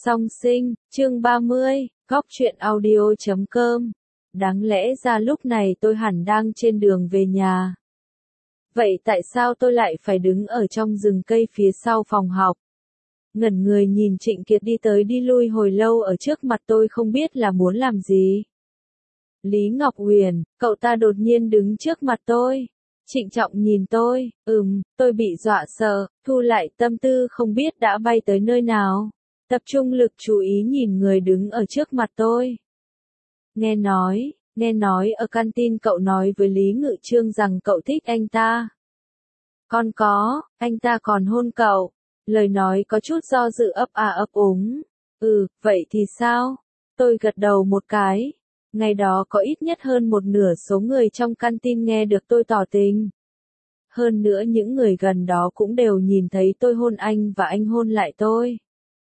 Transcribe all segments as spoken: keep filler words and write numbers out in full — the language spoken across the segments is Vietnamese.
Song sinh, chương ba mươi, góc truyện audio chấm com. Đáng lẽ ra lúc này tôi hẳn đang trên đường về nhà. Vậy tại sao tôi lại phải đứng ở trong rừng cây phía sau phòng học? Ngẩn người nhìn Trịnh Kiệt đi tới đi lui hồi lâu ở trước mặt tôi không biết là muốn làm gì. Lý Ngọc Huyền, cậu ta đột nhiên đứng trước mặt tôi. Trịnh trọng nhìn tôi, ừm, tôi bị dọa sợ, thu lại tâm tư không biết đã bay tới nơi nào. Tập trung lực chú ý nhìn người đứng ở trước mặt tôi. Nghe nói, nghe nói ở canteen cậu nói với Lý Ngự Trương rằng cậu thích anh ta. Còn có, anh ta còn hôn cậu. Lời nói có chút do dự ấp à ấp úng. Ừ, vậy thì sao? Tôi gật đầu một cái. Ngày đó có ít nhất hơn một nửa số người trong canteen nghe được tôi tỏ tình. Hơn nữa những người gần đó cũng đều nhìn thấy tôi hôn anh và anh hôn lại tôi.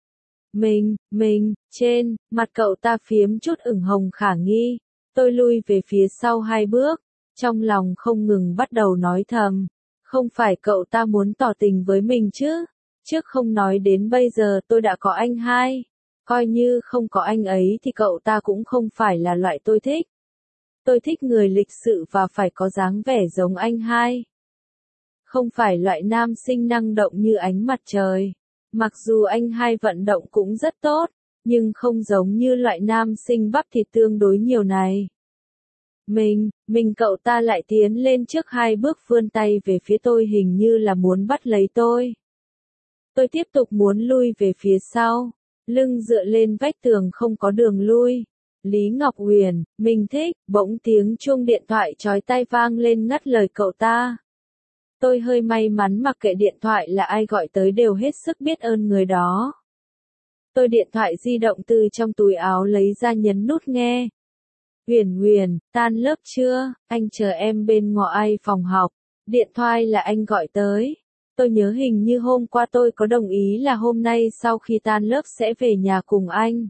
Mình, mình, trên, mặt cậu ta phiếm chút ửng hồng khả nghi. Tôi lui về phía sau hai bước, trong lòng không ngừng bắt đầu nói thầm. Không phải cậu ta muốn tỏ tình với mình chứ? Trước không nói đến bây giờ tôi đã có anh hai. Coi như không có anh ấy thì cậu ta cũng không phải là loại tôi thích. Tôi thích người lịch sự và phải có dáng vẻ giống anh hai. Không phải loại nam sinh năng động như ánh mặt trời. Mặc dù anh hai vận động cũng rất tốt, nhưng không giống như loại nam sinh bắp thịt tương đối nhiều này. Mình, mình cậu ta lại tiến lên trước hai bước vươn tay về phía tôi hình như là muốn bắt lấy tôi. Tôi tiếp tục muốn lui về phía sau, lưng dựa lên vách tường không có đường lui. Lý Ngọc Huyền, mình thích, bỗng tiếng chuông điện thoại chói tai vang lên ngắt lời cậu ta. Tôi hơi may mắn mặc kệ điện thoại là ai gọi tới đều hết sức biết ơn người đó. Tôi điện thoại di động từ trong túi áo lấy ra nhấn nút nghe. Huyền Huyền, tan lớp chưa? Anh chờ em bên ngoài phòng học. Điện thoại là anh gọi tới. Tôi nhớ hình như hôm qua tôi có đồng ý là hôm nay sau khi tan lớp sẽ về nhà cùng anh.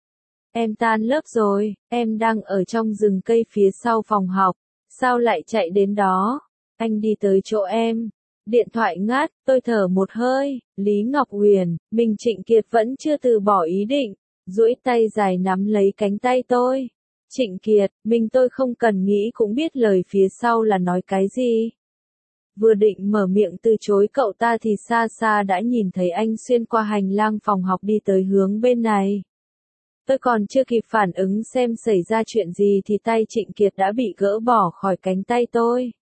Em tan lớp rồi, em đang ở trong rừng cây phía sau phòng học. Sao lại chạy đến đó? Anh đi tới chỗ em. Điện thoại ngắt, tôi thở một hơi. Lý Ngọc Huyền, mình Trịnh Kiệt vẫn chưa từ bỏ ý định. Duỗi tay dài nắm lấy cánh tay tôi. Trịnh Kiệt, mình tôi không cần nghĩ cũng biết lời phía sau là nói cái gì. Vừa định mở miệng từ chối cậu ta thì xa xa đã nhìn thấy anh xuyên qua hành lang phòng học đi tới hướng bên này. Tôi còn chưa kịp phản ứng xem xảy ra chuyện gì thì tay Trịnh Kiệt đã bị gỡ bỏ khỏi cánh tay tôi.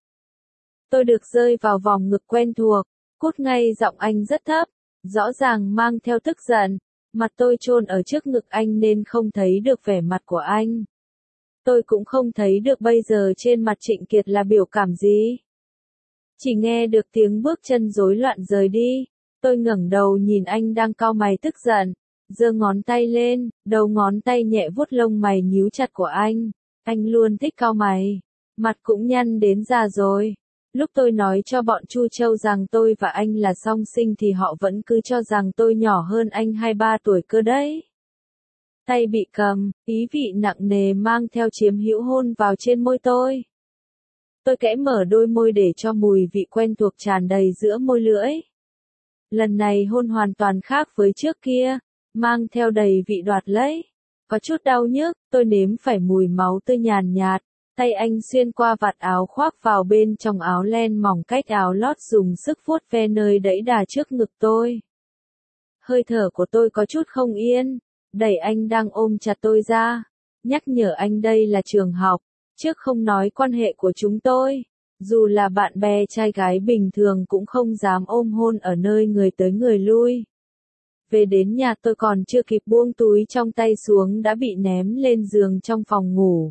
Tôi được rơi vào vòng ngực quen thuộc, cút ngay giọng anh rất thấp, rõ ràng mang theo tức giận. Mặt tôi chôn ở trước ngực anh nên không thấy được vẻ mặt của anh. Tôi cũng không thấy được bây giờ trên mặt Trịnh Kiệt là biểu cảm gì. Chỉ nghe được tiếng bước chân rối loạn rời đi. Tôi ngẩng đầu nhìn anh đang cau mày tức giận, giơ ngón tay lên, đầu ngón tay nhẹ vuốt lông mày nhíu chặt của anh. Anh luôn thích cau mày, mặt cũng nhăn đến già rồi. Lúc tôi nói cho bọn Chu Châu rằng tôi và anh là song sinh thì họ vẫn cứ cho rằng tôi nhỏ hơn anh hai ba tuổi cơ đấy. Tay bị cầm, ý vị nặng nề mang theo chiếm hữu hôn vào trên môi tôi. Tôi kẽ mở đôi môi để cho mùi vị quen thuộc tràn đầy giữa môi lưỡi. Lần này hôn hoàn toàn khác với trước kia, mang theo đầy vị đoạt lấy. Có chút đau nhức, tôi nếm phải mùi máu tươi nhàn nhạt. Tay anh xuyên qua vạt áo khoác vào bên trong áo len mỏng cách áo lót dùng sức vuốt ve nơi đẫy đà trước ngực tôi. Hơi thở của tôi có chút không yên, đẩy anh đang ôm chặt tôi ra, nhắc nhở anh đây là trường học, trước không nói quan hệ của chúng tôi, dù là bạn bè trai gái bình thường cũng không dám ôm hôn ở nơi người tới người lui. Về đến nhà tôi còn chưa kịp buông túi trong tay xuống đã bị ném lên giường trong phòng ngủ.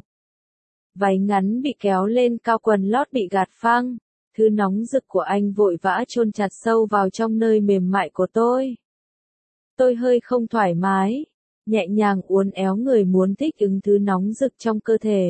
Váy ngắn bị kéo lên cao quần lót bị gạt phăng, thứ nóng rực của anh vội vã chôn chặt sâu vào trong nơi mềm mại của tôi. Tôi hơi không thoải mái, nhẹ nhàng uốn éo người muốn thích ứng thứ nóng rực trong cơ thể.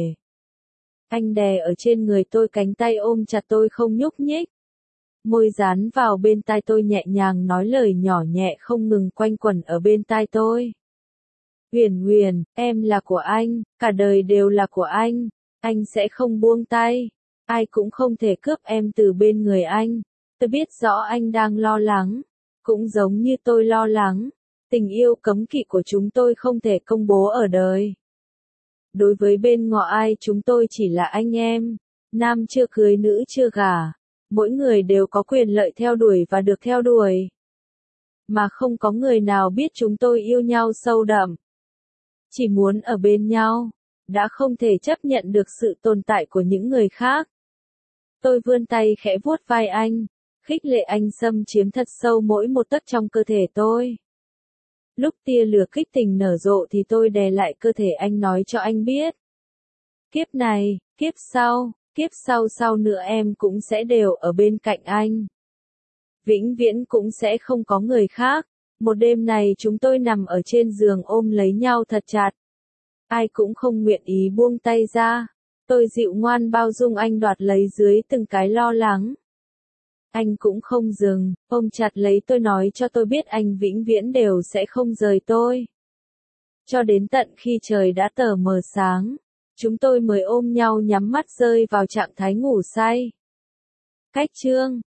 Anh đè ở trên người tôi cánh tay ôm chặt tôi không nhúc nhích. Môi dán vào bên tai tôi nhẹ nhàng nói lời nhỏ nhẹ không ngừng quanh quẩn ở bên tai tôi. Huyền Huyền, em là của anh, cả đời đều là của anh. Anh sẽ không buông tay. Ai cũng không thể cướp em từ bên người anh. Tôi biết rõ anh đang lo lắng. Cũng giống như tôi lo lắng. Tình yêu cấm kỵ của chúng tôi không thể công bố ở đời. Đối với bên ngọ ai chúng tôi chỉ là anh em, nam chưa cưới nữ chưa gả, mỗi người đều có quyền lợi theo đuổi và được theo đuổi. Mà không có người nào biết chúng tôi yêu nhau sâu đậm. Chỉ muốn ở bên nhau, đã không thể chấp nhận được sự tồn tại của những người khác. Tôi vươn tay khẽ vuốt vai anh, khích lệ anh xâm chiếm thật sâu mỗi một tấc trong cơ thể tôi. Lúc tia lửa kích tình nở rộ thì tôi đè lại cơ thể anh nói cho anh biết. Kiếp này, kiếp sau, kiếp sau sau nữa em cũng sẽ đều ở bên cạnh anh. Vĩnh viễn cũng sẽ không có người khác. Một đêm này chúng tôi nằm ở trên giường ôm lấy nhau thật chặt. Ai cũng không nguyện ý buông tay ra. Tôi dịu ngoan bao dung anh đoạt lấy dưới từng cái lo lắng. Anh cũng không dừng, ôm chặt lấy tôi nói cho tôi biết anh vĩnh viễn đều sẽ không rời tôi. Cho đến tận khi trời đã tờ mờ sáng, chúng tôi mới ôm nhau nhắm mắt rơi vào trạng thái ngủ say. Cách chương